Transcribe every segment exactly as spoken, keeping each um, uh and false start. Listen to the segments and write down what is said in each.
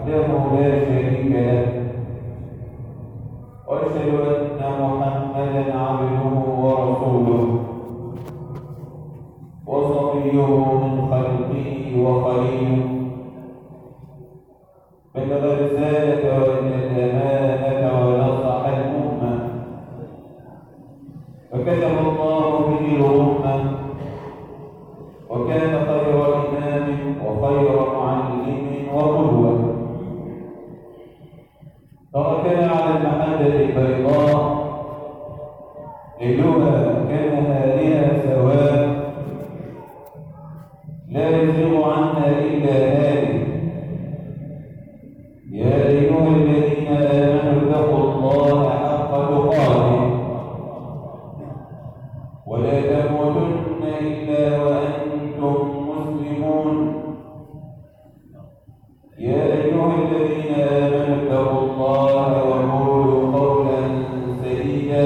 وحده لا شريك له، وأشهد أن محمدا عبده ورسوله وصفيه من خلقه وخليله، بلغ الرسالة وأدى الأمانة ونصح الأمة، فكتب الله به الأمة، وكان خير إمام وخير معلم وقدوة. تركنا على المحجة البيضاء ليلها كنهارها سواء، لا يزيغ عنها إلا هالك. يا أيها الذين آمنوا اتقوا الله حق تقاته ولا تموتن إلا وأنتم مسلمون. يا أيها الذين آمنوا اتقوا الله وقولوا قولا سديدا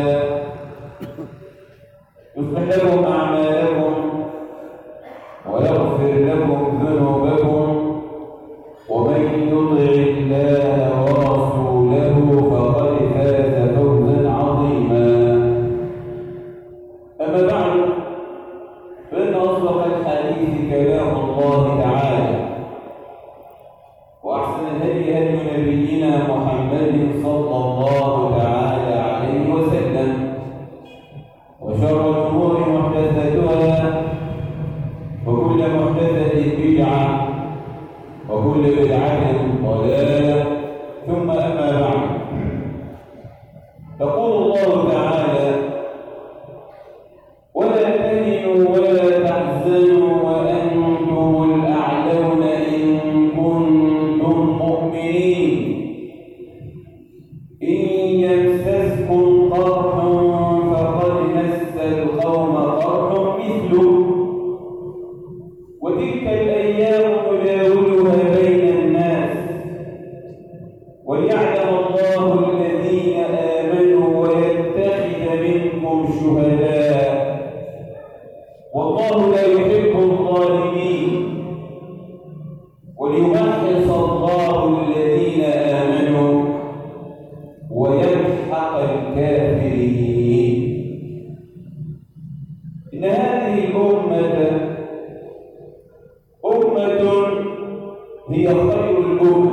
يصلح لكم أعمالكم ويغفر لكم ذنوبكم، ومن يطع الله ورسوله فقد فاز فوزا عظيما. أما بعد، فإن أصدق الحديث كلام الله تعالى، وأحسن الهدي هدي نبينا محمد صلى الله تعالى عليه وسلم، وشر الأمور محدثاتها، وكل محدثة بدعة، وكل بدعة ضلالة، ثم أما بعد. يقول الله تعالى: ولا تهنوا ولا تحزنوا وأنتم الأعلون إن كنتم مؤمنين، إن يمسسكم قرح فقد مس القوم قرح مثله، وتلك الأيام نداولها بين الناس، وليعلم الله الذين آمنوا ويتخذ منكم شهداء، والله لا يحب الظالمين، وليمحص الله الذين آمنوا ويمحق الكافرين. إن هذه الأمة أمة هي خير الأمم،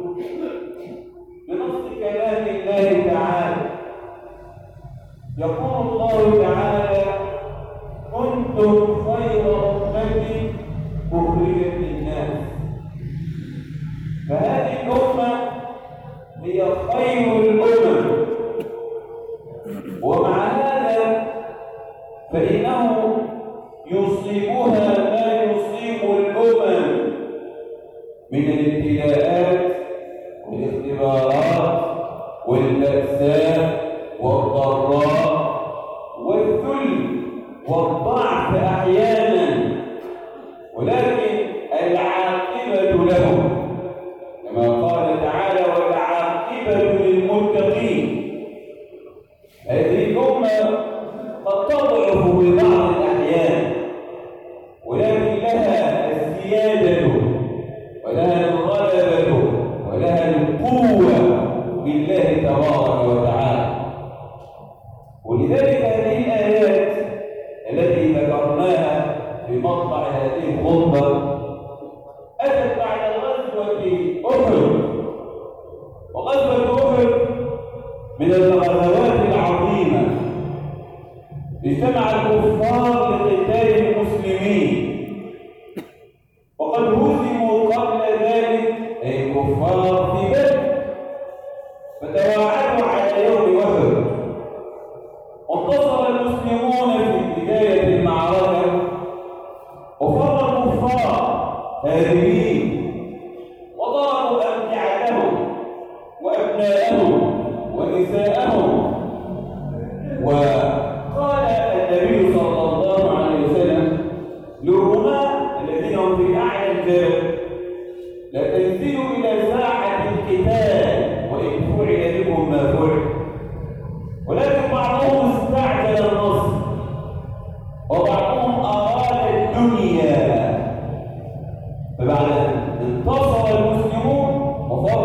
بنص كلام الله تعالى. يقول الله تعالى: كنتم خير أمة أخرجت للناس. فهذه الأمة هي خير الأمم، ومع هذا فإنه يصيبها ما يصيب الأمم من الابتلاءات والاختبارات والبأساء والضراء والذل والضعف أحيانا، ولكن العاقبة لهم، كما قال تعالى: والعاقبة للمتقين. هذه الأمة قد تضعف ببعض الأحيان، ولكن لها السيادة ولها الغلبة ولها القوة بالله تبارك وتعالى. ولذلك هذه الآيات التي ذكرناها في مطلع هذه الخطبة أتت بعد غزوة أحد، وغزوة أحد من الغزوات العظيمة. اجتمع الكفار لقتال المسلمين، وقد هزموا قبل ذلك أي الكفار في بدر، فتواعدوا على يوم أحد، وانتصر المسلمون في بداية المعركة، وفر الكفار هاربين، وضربوا أمتعتهم وأبناءهم ونساءهم. وقال النبي صلى الله عليه وسلم للرماة الذين هم في أعلى الجبل: لا تنزلوا إلى ساحة القتال وإن فعل بكم ما فعل. ولكن بعضهم استعجل النصر، وبعضهم أراد الدنيا. فبعد أن انتصر المسلمون وفر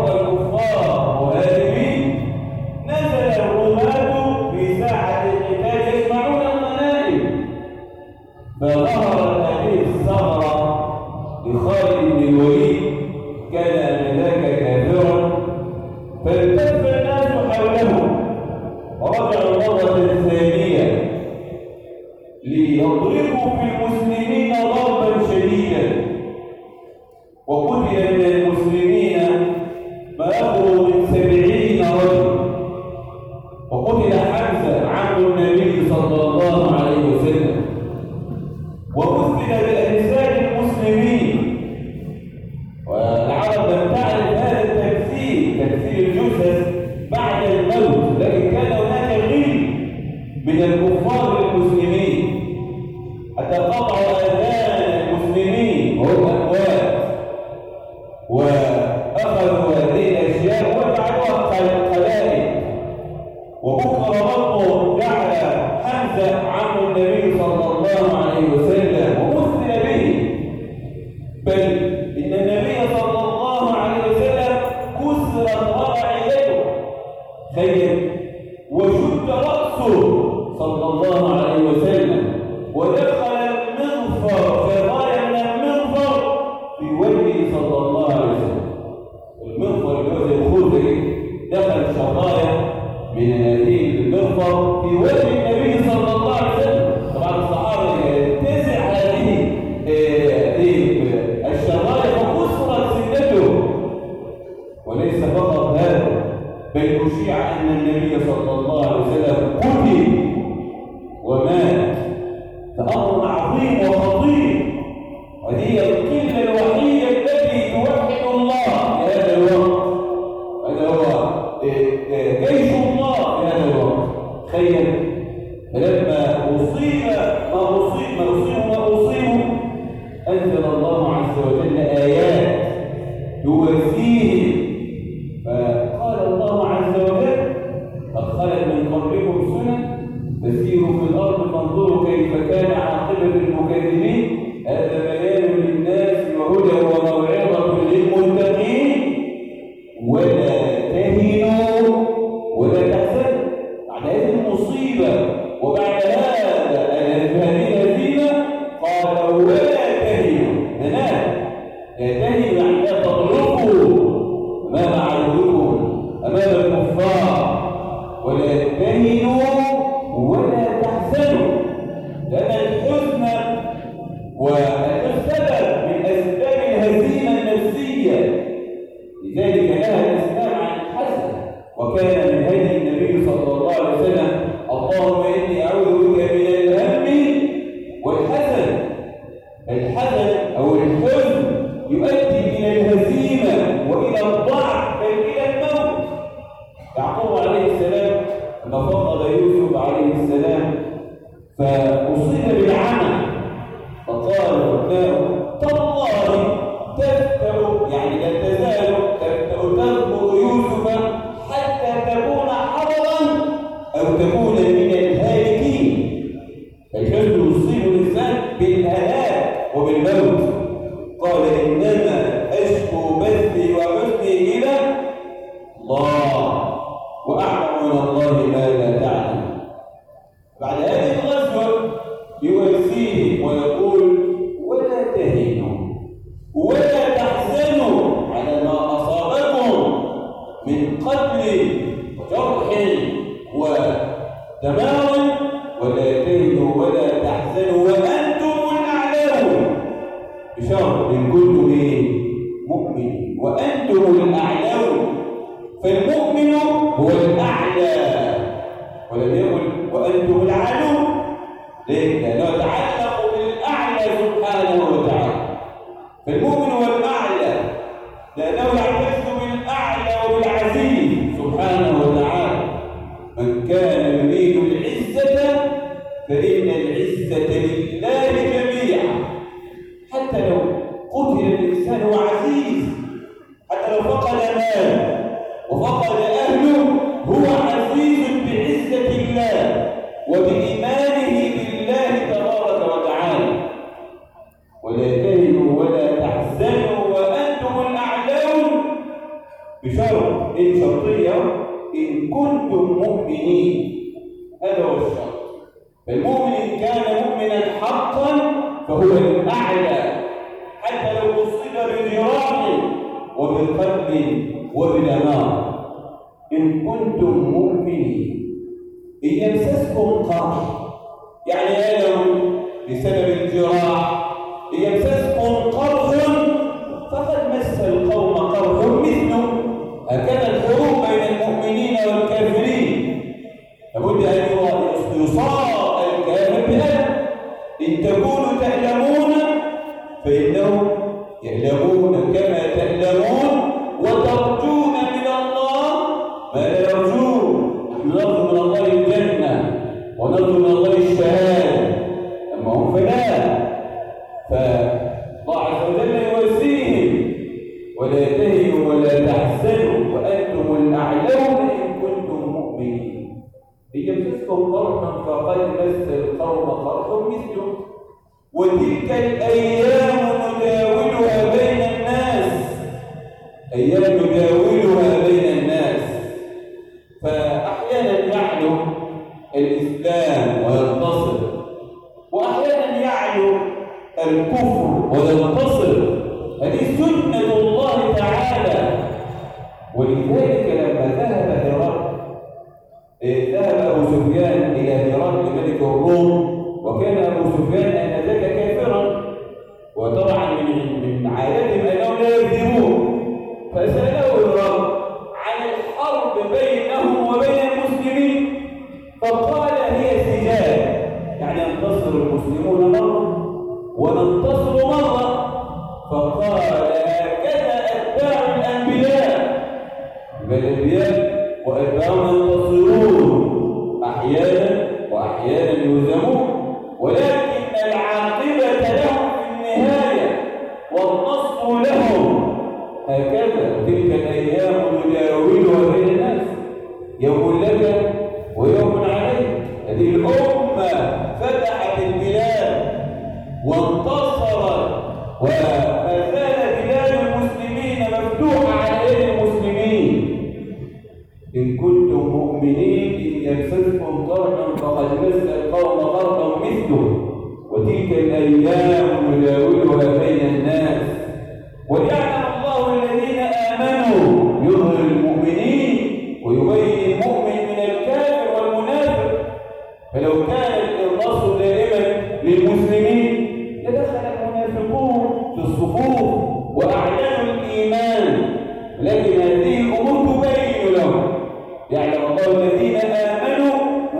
فالتف الناس حولهم ورجعوا مرة ثانية ليضربوا في المسلمين ضربا شديدا، وقتل من المسلمين ما يقرب من سبعين رجل، وقتل حمزة عم النبي صلى الله عليه وسلم، ومثل بأجساد المسلمين. والعرب لم تعرف هذا التمثيل، تمثيل الجثث بعد الموت، لكن كان هناك غير من الكفار المسلمين حتى قطعوا آذان المسلمين وهم أموات، وأخذوا هذه الأشياء وجعلوها قلائد. وبكر ربه جعل حمزة عم النبي صلى الله عليه وسلم ومثل به، بل إن النبي صلى الله عليه وسلم كسرت ضرع يده خير وشد رأسه صلى الله عليه وسلم، ودخل المغفر شظايا من المغفر في وجهه صلى الله عليه وسلم. المغفر اللي هو زي الخوذة دخل شظايا من هذه المغفر في وجه النبي صلى الله عليه وسلم. طبعا الصحابة تزع هذه الشظايا فكسرت سنته. وليس فقط هذا، بل أشيع أن النبي صلى الله عليه وسلم قتل ومات. فأمر عظيم وخطير، وهي القلة الوحيدة التي توحد الله في هذا الوقت. هذا هو جيش الله في هذا الوقت. تخيل فلما أصيب ما أصيب ما أصيب ما أصيب أنزل الله عز وجل آيات تواسيهم، فقال الله عز وجل قد خلت من قبلكم سنن فسيروا في الأرض فانظروا كيف كان عاقبة المكذبين. هذا بيان للناس وهدى وموعظة للمتقين. ولا تهنوا ولا تحزنوا. بعد هذه المصيبة وبعد هذا هذه الهزيمة قال ولا تهنوا. هناك لا تهنوا يعني لا تضربوا أمام عدوكم أمام الكفار، ولا تهنوا ولا تحزنوا، لأن الحزن والسبب من أسباب الهزيمة النفسية، لذلك لها الإسلام عن الحزن. وكان من هدي النبي صلى الله عليه وسلم اللهم إني أعوذ بك من الهم والحزن. الحزن أو الحزن يؤدي إلى الهزيمة وإلى الضعف بل إلى الموت. يعقوب عليه السلام لما فقد يوسف عليه السلام فأصيب بالعمى، فقال ابناه تالله تفتأ يعني لا تزال تفتأ تذكر يوسف حتى تكون حرضا أو تكون من الهالكين. الحزن يصيب الإنسان بالهلاك وبالموت. قال إنما أشكو بثي وحزني إلى الله وأعلم من الله ما لا تعلم. بعد هذه الغزوة يواسيه ويقول ولا تهنوا ولا تحزنوا على ما أصابكم من قتل وجرح ودمار، ولا تهنوا ولا تحزنوا وأنتم الأعلون، بشرط إن كنتم مؤمنين وأنتم الأعلون. فالمؤمن هو الأعلى، ولم يقل وأنتم العلو. ليه؟ لأنه يتعلق بالأعلى سبحانه وتعالى. فالمؤمن هو الأعلى لأنه يعتز بالأعلى وبالعزيز سبحانه وتعالى. من كان يريد العزة فإن العزة لله جميعا. حتى لو قتل الإنسان هو عزيز، حتى لو فقد ماله وفقد أهله هو عزيز بعزة الله وبإيمانه بالله تبارك وتعالى. ولا تهنوا ولا تحزنوا وأنتم الأعلون، بشرط إن شرطية إن كنتم مؤمنين. هذا هو الشرط. فالمؤمن إن كان مؤمنا حقا فهو الأعلى، حتى لو أصيب بجراح وبقتل وبدمار. إن كنتم مؤمنين. إن يمسسكم قرح يعني ألم بسبب الجراح، إن يمسسكم قرح فقد مس القوم قرح مثله. هكذا الحروب بين المؤمنين والكافرين، لابد أن يصاب الكافر بألم. إن تكونوا تعلمون فإنهم يعلمون كما تعلمون، وترجون من الله ما لا يرجون. نحن نرجو من الله الجنة ونرجو من الله الشهادة، أما هم فلا. فالله عز وجل يواسيهم: ولا تهنوا ولا تحزنوا وأنتم الأعلون إن كنتم مؤمنين. إن يمسسكم قرح فقد مس القوم قرح مثله، وتلك الأيام نداولها بين الناس. أيام نداولها بين الناس، فأحيانا يعلو الإسلام وينتصر، وأحيانا يعلو الكفر وينتصر. هذه سنة الله تعالى. ولذلك لما ذهب هرقل ذهب أبو سفيان إلى هرقل ملك الروم، وكان أبو سفيان آنذاك كافرا، وطبعا من من عادتهم أنهم لا يكذبون، فسأله الرب عن الحرب بينهم وبين المسلمين، فقال: هي سجال، يعني ينتصر المسلمون مرة وننتصر مرة. فقال: هكذا أتباع الأنبياء، بل الأنبياء وأتباعهم ينتصرون أحيانا وأحيانا يهزمون، ولكن العاقبة لهم في النهاية والنصر لهم. هكذا تلك الأيام نداولها بين الناس، يوم لك ويوم عليك. هذه الأمة فتحت البلاد وانتصرت، وما زال بلاد المسلمين مفتوحة على يد المسلمين. إن كنتم مؤمنين إن يمسسكم قرح فقد مس القوم قرح مثله، وتلك الأيام نداولها بين الناس وليعلم الله الذين آمنوا، يظهر المؤمنين ويبين المؤمن من الكافر والمنافق. فلو كان النصر دائما للمسلمين لدخل المنافقون في الصفوف وأعلنوا الإيمان، لكن هذه الأمور تبين لهم. يعلم الله الذين آمنوا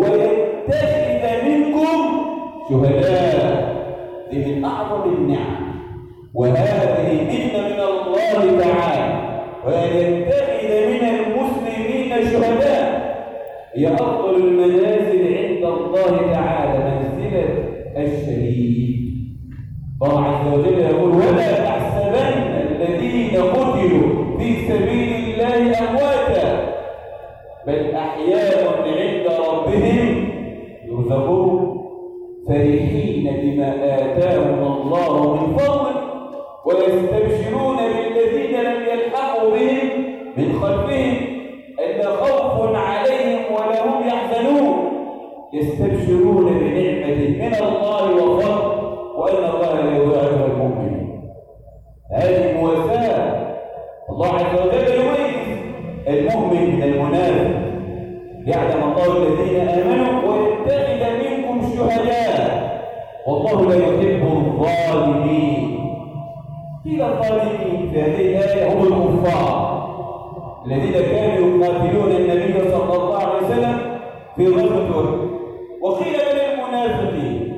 ويتخذ منكم شهداء. دي من أعظم النعم، وهذه منة من الله تعالى، وأن يتخذ من المسلمين شهداء هي أفضل المنازل عند الله تعالى، منزلة الشهيد. الله عز وجل يقول: ولا تحسبن الذين قتلوا في سبيل الله أمواتا بل أحياء عند ربهم يرزقون، فرحين بما آتاهم الله من فضله ويستبشرون بالذين لم يلحقوا بهم من خلفهم إلا خوف عليهم ولا هم يحزنون، يستبشرون بنعمة من الله وفضل وأن الله لا يضيع أجر المؤمنين. هذه مواساة. الله عز وجل يميز المؤمن من المنافق. يعلم الله الذين آمنوا ويتخذ منكم شهداء والله لا يحب الظالمين. قيل الظالمين في هذه الآية هم الكفار الذين كانوا يقاتلون النبي صلى الله عليه وسلم في غزوة أحد، وقيل بل المنافقين.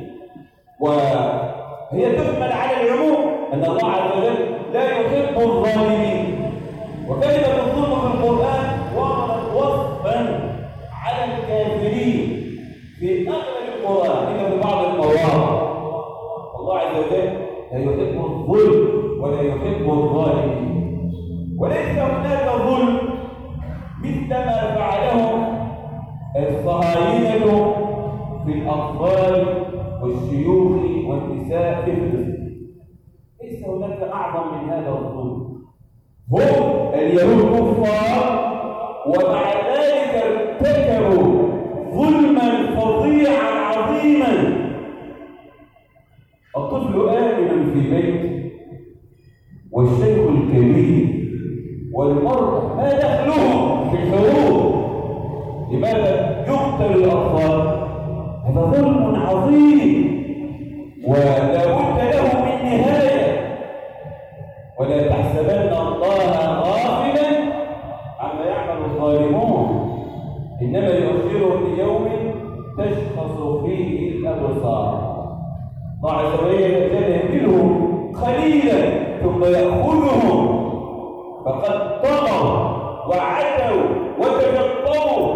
وهي تحمل على العموم أن الله عز وجل لا يحب الظالمين. وكلمة الظلم في القرآن وردت وصفا على الكافرين في أغلب القرآن إلا في بعض المواضع. الله عز وجل لا يحب الظلم ولا يحب الظالمين. وليس هناك ظلم مثل ما فعله الصهاينة في الأطفال والشيوخ والنساء في فلسطين. ليس هناك أعظم من هذا الظلم. هم اليهود كفار ومع ذلك ارتكبوا ظلما فظيعا عظيما. الطفل آمن في بيت والشيخ الكبير والمرأة والمرضى ما دخلهم في الحروب؟ لماذا يقتل الأطفال؟ هذا ظلم عظيم ولا بد له من نهاية. ولا تحسبن الله غافلا عما يعمل الظالمون، إنما يؤخرهم ليوم تشخص فيه الأبصار. الله عز وجل يهديهم قليلا ثم يأخذهم فقد طغوا وعتوا وتجبروا.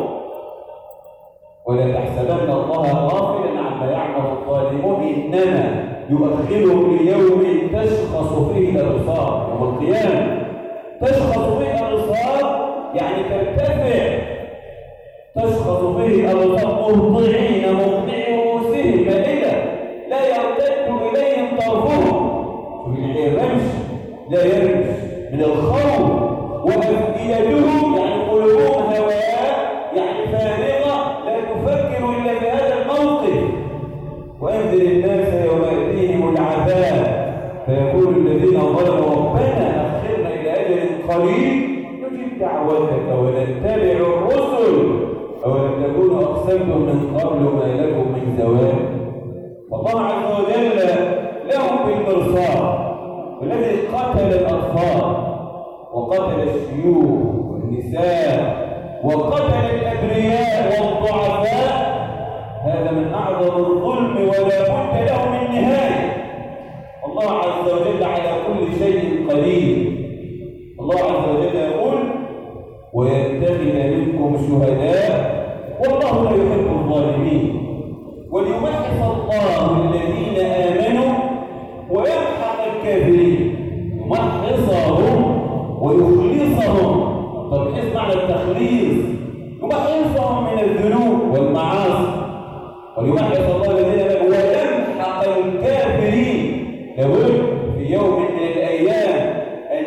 ولا تحسبن الله غافلا عما يعمل الظالمون، إنما يؤخرهم ليوم تشخص فيه الأبصار، يوم القيامة. تشخص فيه الأبصار يعني ترتفع، تشخص فيه الأبصار مهطعين مقنعي رؤوسهم مائلة لا يرتد إليهم طرفهم. الرمش لا يرمش من الخوف، وأفئدتهم يعني قلوبهم هواء يعني فارغة لا تفكر إلا في هذا الموقف. وأنذر الناس يوم يأتيهم العذاب فيقول الذين ظلموا ربنا أخرنا إلى أجل قريب نجيب دعوتك ونتبع الرسل أولم تكونوا أقسمتم من قبل ما لكم من زوال. فالله عز وجل لهم بالمرصاد، والذي قتل الأطفال وقتل الشيوخ والنساء وقتل الأبرياء والضعفاء هذا من أعظم الظلم ولا بد له من نهاية. الله عز وجل على كل شيء قدير. الله عز وجل يقول ويتخذ منكم شهداء والله لا يحب الظالمين وليمحص الله الذين آمنوا ويمحق الكافرين. يمحصهم ويخلصهم. طب ايش معنى التخليص؟ يمحصهم من الذنوب والمعاصي وليمحص الله الذين آمنوا ويمحق الكافرين. لابد في يوم من الأيام أن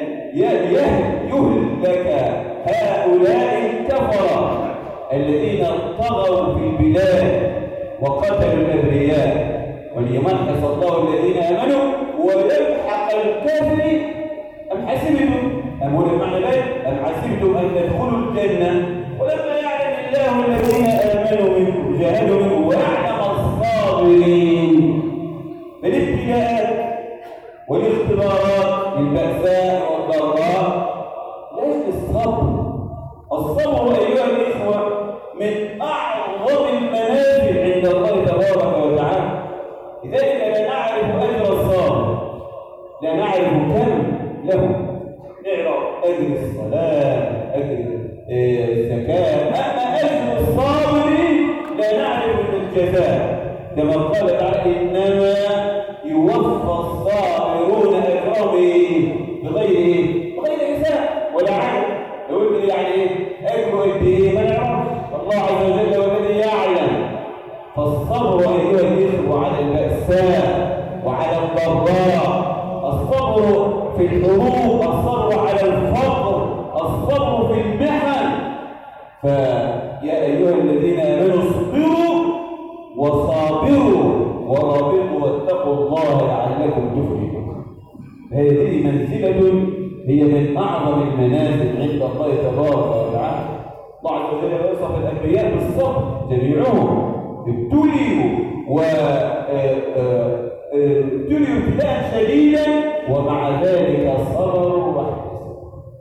يهلك هؤلاء الكفرة الذين طغوا في البلاد وقتلوا الأبرياء. وليمحص الله الذين آمنوا ويمحق الكافرين. أم حسبتم أم هو المعنى ذلك أم حسبتم أن تدخلوا الجنة ولما يعلم الله الذين آمنوا منكم جاهدوا منكم ويعلم الصابرين. الابتلاءات والاختبارات البأساء والضراء ليس الصبر. الصبر أيها الإخوة من أعظم المنازل عند الله تبارك وتعالى. لذلك لا نعرف أجر الصابر، لا نعرف كم له. نعرف أجر الصلاة، أجر الزكاة، أما أجر الصابر لا نعرف الجزاء. كما قال تعالى إنما يوفى الصابرون أجرهم بغير بغير حساب ولا عدد. يقول لي يعني ايه اجره قد ايه؟ ما نعرفش. الله عز وجل هو الذي يعلم. فالصبر ايها الاخوه على البأساء وعلى الضراء، الصبر في الحروب، الصبر على الفقر، الصبر في المحن. فيا ايها الذين امنوا اصبروا وصابروا ورابطوا واتقوا الله لعلكم تفلحون. هذه منزله هي من أعظم المنازل عند الله تبارك وتعالى. الله عز وجل يوصف الأنبياء بالصبر جميعهم ابتليوا وابتليوا ابتلاء شديدا ومع ذلك صبروا واحتسبوا.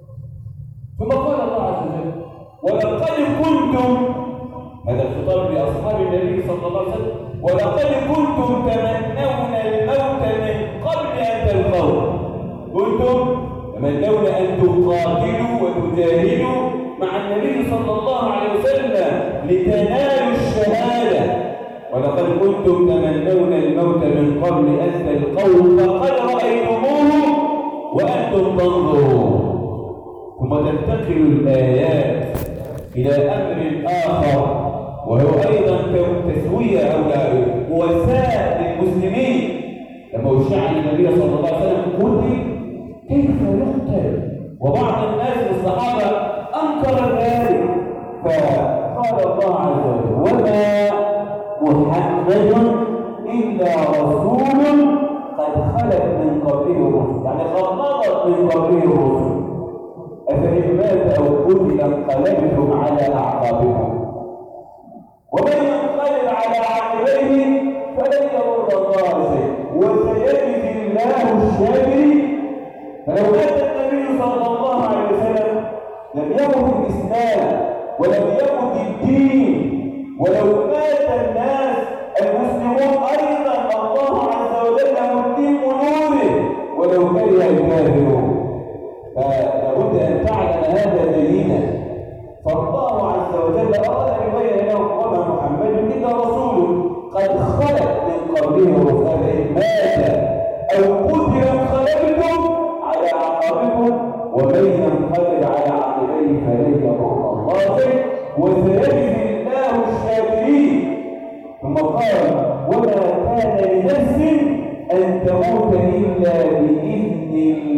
ثم قال الله عز وجل ولقد كنتم، هذا الخطاب لأصحاب النبي صلى الله عليه وسلم، ولقد كنتم تمنون الموت من قبل أن تلقوه. كنتم تمنون أن تقاتلوا وتجاهدوا مع النبي صلى الله عليه وسلم لتنالوا الشهادة. ولقد كنتم تمنون الموت من قبل أن تلقوه فقد رأيتموه وأنتم تنظرون. ثم تنتقل الآيات إلى أمر آخر وهو أيضا تسوية أو مواساة للمسلمين. لما وشع النبي صلى الله عليه وسلم قتل كيف يقتل؟ وبعض الناس من الصحابة أنكر ذلك، فقال الله عز وجل وما محمد إلا رسول قد خلت من قبله الرسل، يعني قد مضت من قبله الرسل. أفإن مات مات أو قتل انقلبتم على أعقابكم ومن ينقلب على عقبيه فلن يضر الله شيئا وسيجزي الله الشاكرين. فلو مات النبي صلى الله عليه وسلم لم يمت الإسلام ولم يمت الدين، ولو مات الناس المسلمون أيضا الله عز وجل متم نوره ولو كره الكافرون. فلابد أن تعلم هذا جيدا. فالله عز وجل أراد أن يبين لهم وما محمد إلا رسول قد خلت من قبله الرسل فإن مات أو قتل انقلبتم على أعقابكم ومن ينقلب على عقبيه فلن يضر الله شيئا وسيجزي الله الشاكرين. ثم قال وما كان لنفس أن تموت إلا بإذن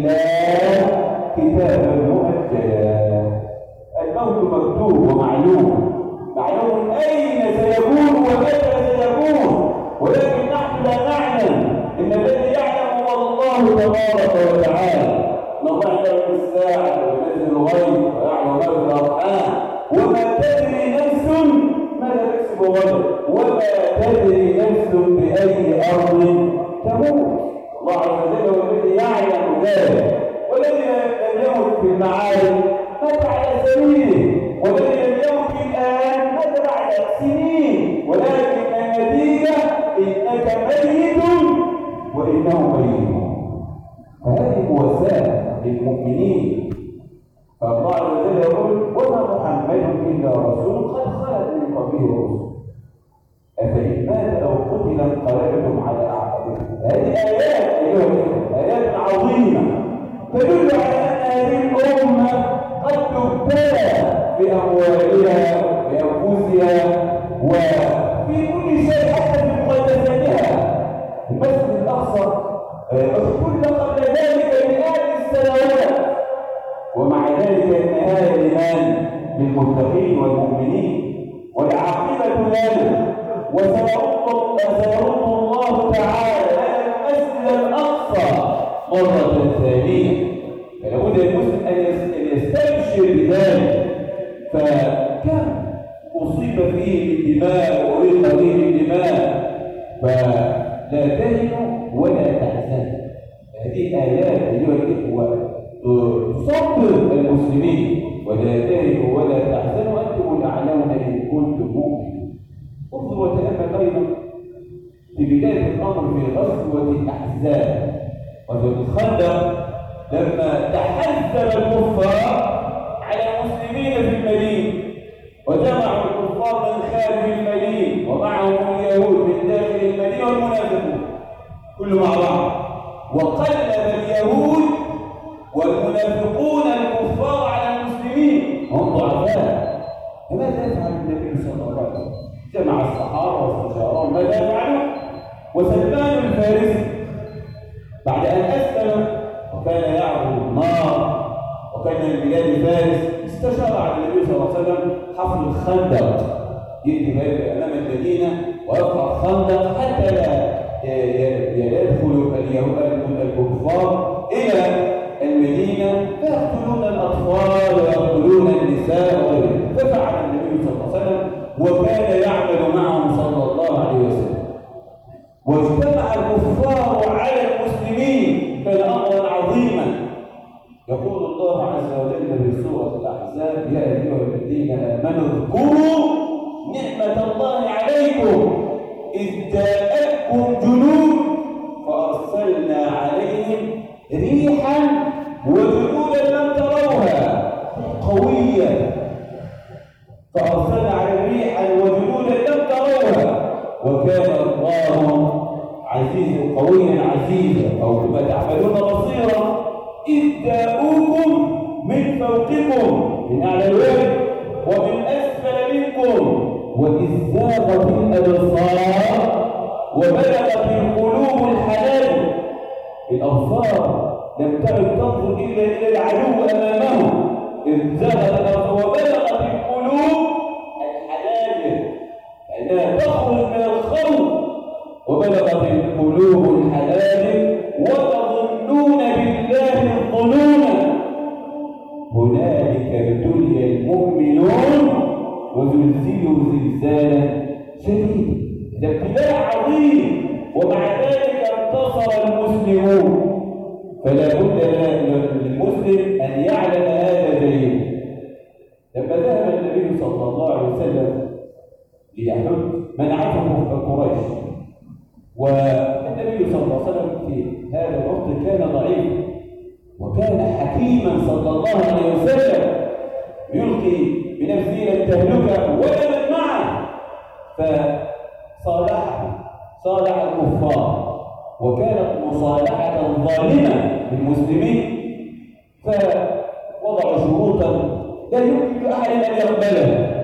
الله كتابا مؤجلا. الموت مكتوب ومعلوم، معلوم أين سيكون ومتى سيكون، ولكن نحن لا نعلم. إن الذي يعلم هو الله تبارك وتعالى. إن الله يعلم الساعة وينزل الغيب ويعلم ما في الأرحام وما تدري نفس ماذا تكسب غدا وما تدري نفس بأي أرض تموت. الله عز وجل هو الذي يعلم ذلك، والذي لم يمت في المعارك مات على سبيله، والذي لم يمت الآن مات بعد سنين، ولكن النتيجة إنك ميت وإنه ميت. فهذه مواساة للمؤمنين. فالله عز وجل يقول وما محمد إلا رسول قد خلت من قبله الرسل أفإن مات أو قتل انقلبتم على أعقابكم. هذه آيات أيها الأخوة، آيات عظيمة تدل على أن هذه الأمة قد تبتلى بأموالها بأنفسها وفي كل شيء حتى في مقدساتها. المسجد الأقصى اختل قبل ذلك مئات السنوات، ومع ذلك النهاية لمن؟ للمتقين والمؤمنين والعاقبة لنا. وسيرد الله تعالى لنا المسجد الأقصى مرة ثانية. فلابد المسلم أن يستبشر بذلك. فكم أصيب فيه بالدماء وأريق فيه بالدماء، فلا تهنوا ولا تحزنوا. هذه آيات أيها الإخوة تصبر المسلمين. ولا تهنوا ولا تحزنوا أنتم الأعلون إن كنتم مؤمنين. انظر وتأمل أيضا في بداية الأمر في غزوة الأحزاب، غزوة الخندق، لما تحزب الكفار على المسلمين في المدينة وجمعوا الكفار من خارج المدينة ومعهم اليهود من داخل المدينة والمنافقون كله مع بعض، وقلب اليهود والمنافقون الكفار على المسلمين هم ضعفاء. فماذا يفعل النبي صلى الله عليه وسلم؟ جمع الصحابة واستشارهم ماذا يفعلون؟ وسلمان الفارسي بعد أن أسلم وكان يعبد النار وكان من بلاد فارس استشار على النبي صلى الله عليه وسلم حفر الخندق، يأتي أمام المدينة ويقطع الخندق حتى لا يدخل اليهود الكفار إلى المدينة فيقتلون الأطفال ويقتلون النساء وغيرهم. ففعل النبي صلى الله عليه وسلم وكان يعمل معهم صلى الله عليه وسلم. واجتمع الكفار على المسلمين، كان أمرا عظيما. يقول الله عز وجل في سورة الأحزاب يا أيها الذين آمنوا اذكروا نعمة الله عليكم إذ جاءتكم جنود فأرسلنا عليهم ريحا وجنودا لم تروها قوية. فأرسلنا عليهم ريحا وجنودا لم تروها وكان الله عزيزا قويا عزيزا أو بما تعملون بصيرا. إذ جاءوكم من فوقكم من أعلى الوجه ومن أسفل منكم وإذ زاغت الأبصار وبلغت القلوب الحناجر. الأبصار لم تعد تنظر إلا إلى العدو أمامهم. إذ زاغت الأبصار وبلغت القلوب الحناجر لأنها تخرج من الخوف. وبلغت القلوب الحناجر وتظنون بالله الظنون. هنالك زلزالا شديدا. ده ابتلاء عظيم، ومع ذلك انتصر المسلمون. فلا بد للمسلم ان يعلم هذا جيدا. لما ذهب النبي صلى الله عليه وسلم ليحج منعته قريش، والنبي صلى الله عليه وسلم في هذا الوقت كان ضعيفا وكان حكيما صلى الله عليه وسلم، يلقي بنفسه الى التهلكه ولا من معه، فصالحه صالح الكفار، وكانت مصالحه ظالمه للمسلمين، فوضعوا شروطا لا يمكن لاحد ان يقبلها.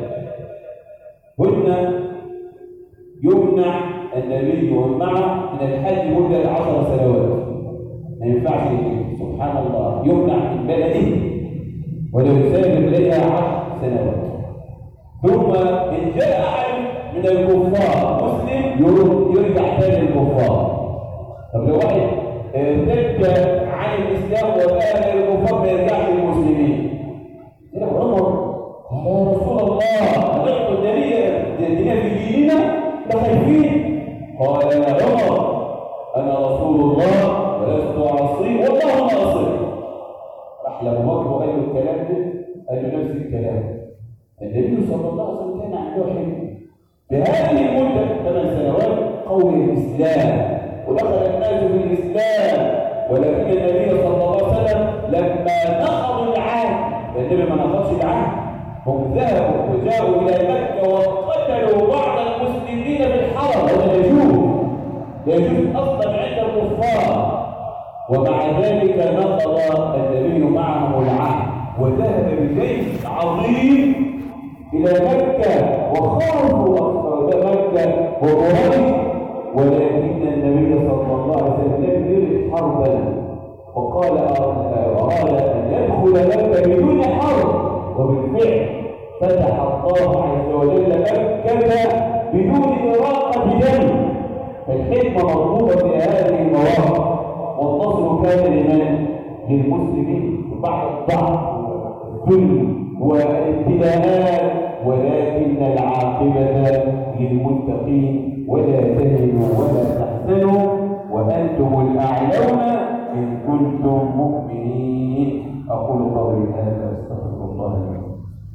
هن يمنع النبي ومن معه من الحج مده عشر سنوات، ما ينفعش يجي. سبحان الله، يمنع من بلده ولا يسافر اليها عشر سنوات. ثم ان جاء احد من الكفار مسلم يرجع تاني الكفار. طب لو واحد ارتد عن الاسلام وبقى الكفار ما يرجعش للمسلمين، يقول عمر قال يا رسول الله نحن الدنيا في ديننا خايفين. قال يا عمر انا رسول الله ولست عصي والله ما اصل. راح لابو بكر وقال له الكلام ده، قال له نفس الكلام. النبي صلى الله عليه وسلم كان عنده حلم في هذه المده ثمان سنوات قوي الاسلام ودخل الناس في الاسلام، ولكن النبي صلى الله عليه وسلم لما نقضوا العهد، النبي ما نقضش العهد، هم ذهبوا وجاءوا الى مكه وقتلوا بعض المسلمين في الحرم، هذا يجوز يجوز اصلا عند الكفار، ومع ذلك نقض النبي معهم العهد وذهب بجيش عظيم الى مكه وخافوا اصحاب مكه وقريش، ولكن النبي صلى الله عليه وسلم لم يرد حربا وقال اراد ان يدخل مكه بدون حرب، وبالفعل فتح الله عز وجل مكه بدون اراقه دم. فالحكمه مطلوبه في هذه المواقف، والنصر كان لمن؟ للمسلمين بعد الضعف والذل والابتلاءات، ولكن العاقبه للمتقين. ولا تهنوا ولا تحزنوا وانتم الاعلون ان كنتم مؤمنين. اقول قولي هذا واستغفر الله لي.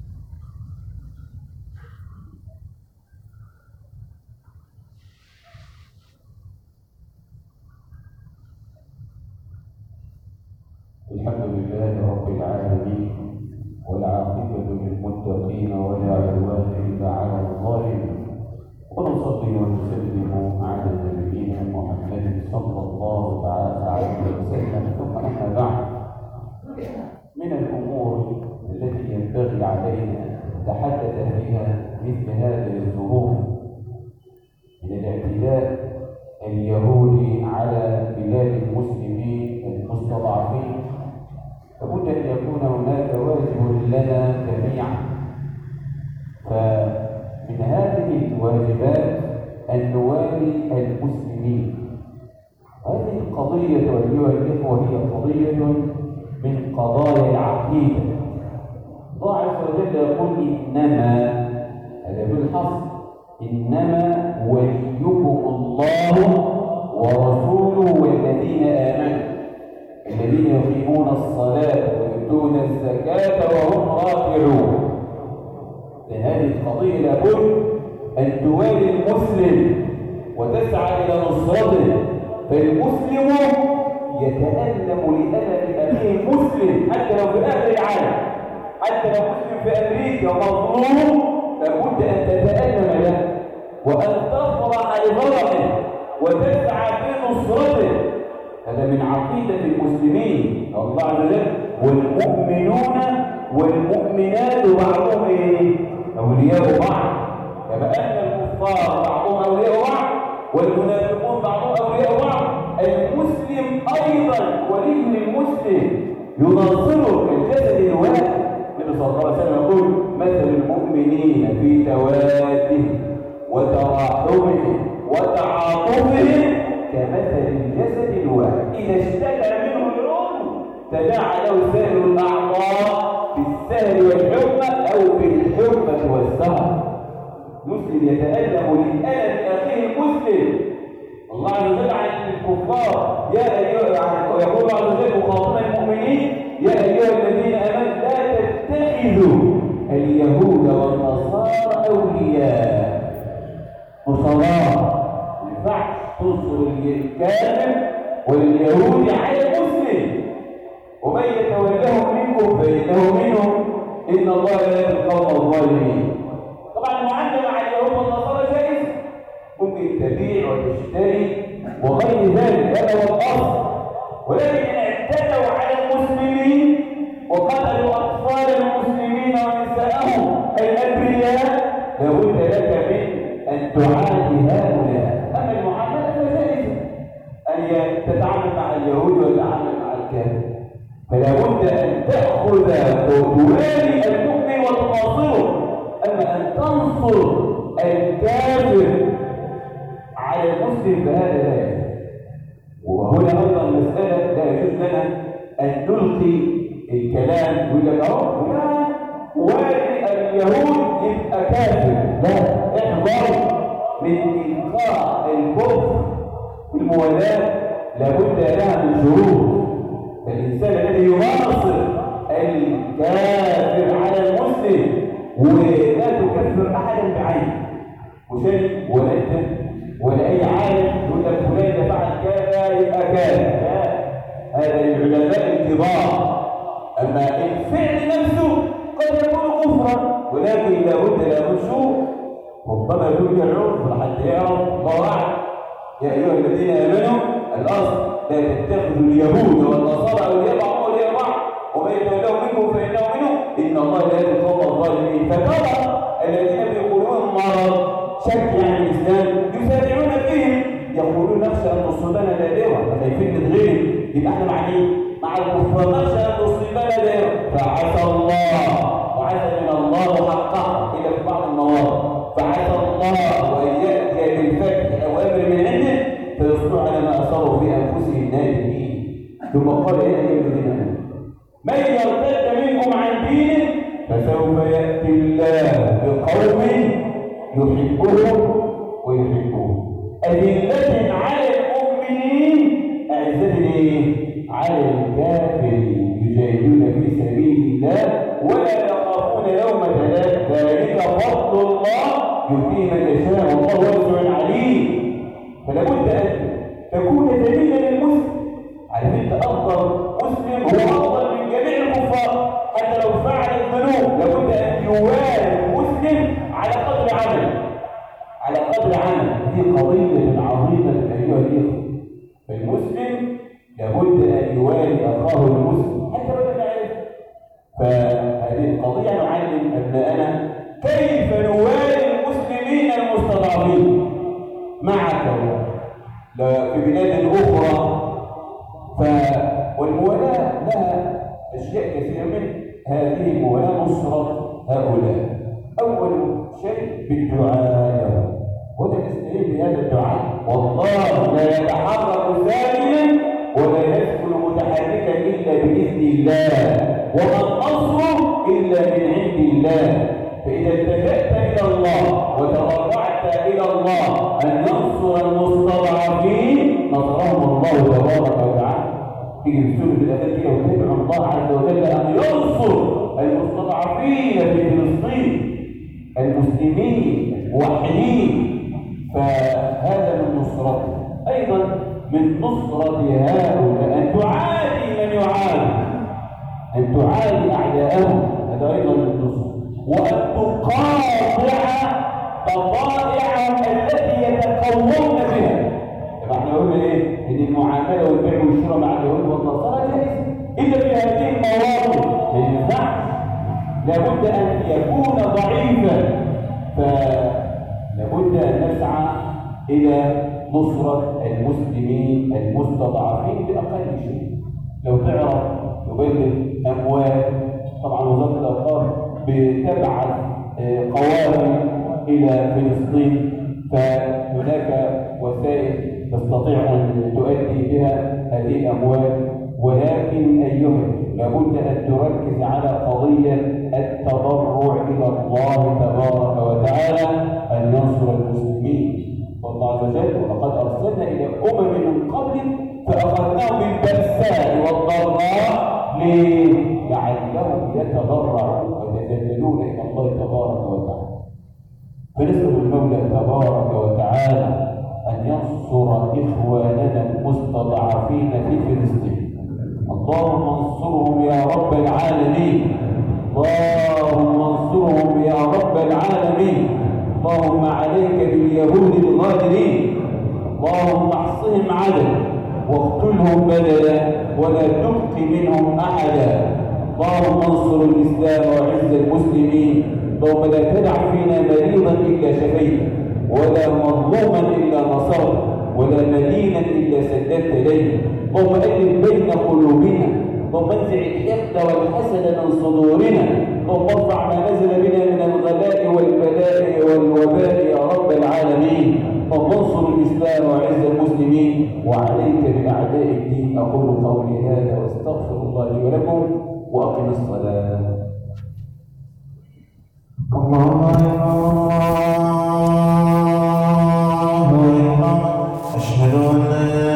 الحمد لله رب العالمين، والعاقبة للمتقين ولا عدوان إلا على الظالمين، ونصلي ونسلم على نبينا محمد صلى الله تعالى عليه وسلم. ثم أما بعد، من الأمور التي ينبغي علينا أن نتحدث فيها مثل هذه الظروف من الاعتداء اليهودي على بلاد المسلمين المستضعفين، لابد أن يكون هناك واجب لنا جميعا. فمن هذه الواجبات أن نوالي المسلمين. هذه القضية أيها الإخوة هي قضية من قضايا العقيدة. الله عز وجل يقول إنما، هذا بالحصر، إنما وليكم الله ورسوله والذين آمنوا الذين يقيمون الصلاة ويؤتون الزكاة وهم راكعون. هذه القضية لابد أن توالي المسلم وتسعى إلى نصرته، فالمسلم يتألم لألم أخيه المسلم حتى لو في آخر العالم، حتى لو مسلم في أمريكا مظلوم لابد أن تتألم له وأن تفرح لفرحه وتسعى في نصرته. هذا من عقيدة المسلمين. الله عز وجل والمؤمنون والمؤمنات بعضهم ايه؟ أولياء بعض، كما أن الكفار بعضهم أولياء بعض والمنافقون بعضهم أولياء بعض. المسلم أيضا ولي للمسلم يناصره كالجسد الواحد. النبي صلى الله عليه وسلم يقول مثل المؤمنين في توادهم وتراحمهم وتعاطفهم كمثل الجسد الواحد إذا اشتكى منه العضو تداعى له سائر الأعضاء بالسهر والحمى أو بالحمى والسهر. المسلم يتألم للألم أخيه المسلم. الله عز وجل عن الكفار يا أيها يعني يقول الله عز وجل مخاطبا المؤمنين يا أيها الذين آمنوا لا تتخذوا اليهود والنصارى أولياء. وصلاة ما ينفعش تنصر الكافر واليهود على المسلم، ومن يتولهم منكم فإنه منهم إن الله لا يهدي القوم الظالمين. طبعا المعاملة مع اليهود والنصارى جائز، ممكن تبيع وتشتري وغير ذلك، هذا هو الأصل. ولكن إن اعتدوا على المسلمين وقتلوا أطفال المسلمين ونساءهم الأبرياء لابد لك من أن تعادي هؤلاء. أما المعاملة فجائزة أن تتعامل مع اليهود وتتعامل مع الكافر، فلا بد أن تأخذ وتوالي المؤمن وتناصره. أما أن تنصر الكافر على المسلم فهذا لا يجوز. وهنا أيضا مسألة لا يجوز لنا أن نلقي الكلام ويقول لك أهو فلان والي اليهود يبقى كافر. لا، احذر من إلقاء الكفر بالموالاة، لابد لها من شروط. الإنسان الذي يناصر الكافر على المسلم ولا تكفر أحدا بعينه وشيء ولا أنت ولا أي عالم يقول لك فلان ده فعل كذا يبقى كذا، لا، هذا للعلماء الكبار. أما الفعل نفسه قد يكون كفرا، ولكن لابد له من شروط. ربما يكون العرف حتى يعرف الله أعلم. يا أيها الذين آمنوا الأصل لا تتخذوا اليهود والنصارى أولياء بعضهم أولياء بعض ومن يتولوا منكم فإنه منهم إن الله لا يهدي القوم الظالمين. فترى الذين في قلوبهم مرض شك عن الإسلام يسارعون فيهم، يقولون نخشى أن تصيبنا دائرة، خايفين نتغير، يبقى احنا مع مين؟ مع الكفار، نخشى أن تصيبنا دائرة. فعسى الله وعسى من الله حقه إلى في بعض المواضع، فعسى الله وأن يأتي بالفتح أو أمر من عنده فيصبحوا على ما أصابوا في أنفسهم نادمين. ثم قال يا أيها الذين آمنوا من يرتد منكم عن دينه فسوف يأتي الله بقوم يحبهم ويحبون أذلة على المؤمنين أعزة على الكافرين يجاهدون في سبيل الله ولا يخافون يومة لائم ذلك فضل الله يؤتيه من يشاء والله واسع عليم. فلا بد أن تكون ذليلا للمسلم. على فكرة أفضل مسلم هو أفضل من جميع الكفار حتى لو فعل الذنوب. لابد أن يوالي المسلم على قدر عمله، على قدر عمله. دي قضية عظيمة أيها الإخوة. فالمسلم لابد أن يوالي أخاه المسلم حتى لو لم يعرف. فهذه القضية نعلم أبناءنا كيف نوالي المسلمين المستضعفين معك في بلاد أخرى. ف والموالاة لها أشياء كثيرة من هذه الموالاة نصرة هؤلاء. أول شيء بالدعاء، ونستعين بهذا الدعاء. والله لا يتحرك ساكنا ولا يسكن متحركا إلا بإذن الله، وما النصر إلا من عند الله. فإذا التجأت إلى الله وتضرعت إلى الله أن ينصر المستضعفين نصرهم الله تبارك وتعالى. تيجي بسورة الأذان كده وتدعو الله عز وجل أن ينصر المستضعفين في فلسطين المسلمين الموحدين، فهذا من نصرته. أيضا من نصرة هؤلاء أن تعادي من يعادي، أن تعادي أعداءهم، هذا أيضا من نصرة. وأن تقاطع طبائع التي يتقومون بها. طبعا احنا قلنا ايه؟ ان المعامله والبيع والشراء مع اليهود والنصارى جائز الا في هذه المواقف ما ينفعش، لابد ان يكون ضعيفا. فلابد ان نسعى الى نصره المسلمين المستضعفين باقل شيء. لو تعرف تبلغ اموال، طبعا وزاره الاوقاف بتبعث قوافل إلى فلسطين، فهناك وسائل تستطيع أن تؤدي بها هذه الأموال. ولكن أيها لابد أن تركز على قضية التضرع إلى الله تبارك وتعالى، أن وارسلنا الى امم من قبل فاخذناهم بالبأساء والضراء ليه؟ لعلهم يتضرعون ويتذللون الى الله تبارك وتعالى. فنسال المولى تبارك وتعالى ان ينصر اخواننا المستضعفين في فلسطين. اللهم انصرهم يا رب العالمين، اللهم انصرهم يا رب العالمين. اللهم عليك باليهود الغادرين، اللهم احصهم عددا واقتلهم بدلا ولا تبق منهم احدا. اللهم انصر الاسلام وعز المسلمين. اللهم لا تدع فينا مريضا الا شفيته، ولا مظلوما الا نصرته، ولا مدينا الا سددت اليه. اللهم الف بين قلوبنا، اللهم انزع الحقد والحسد من صدورنا، اللهم ارفع ما نزل بنا من الغلاء والبلاء والوباء يا رب العالمين. اللهم انصر الاسلام وعز المسلمين وعليك باعداء الدين. اقول قولي هذا واستغفر الله لي ولكم واقم الصلاه. الله أكبر. أشهد أن لا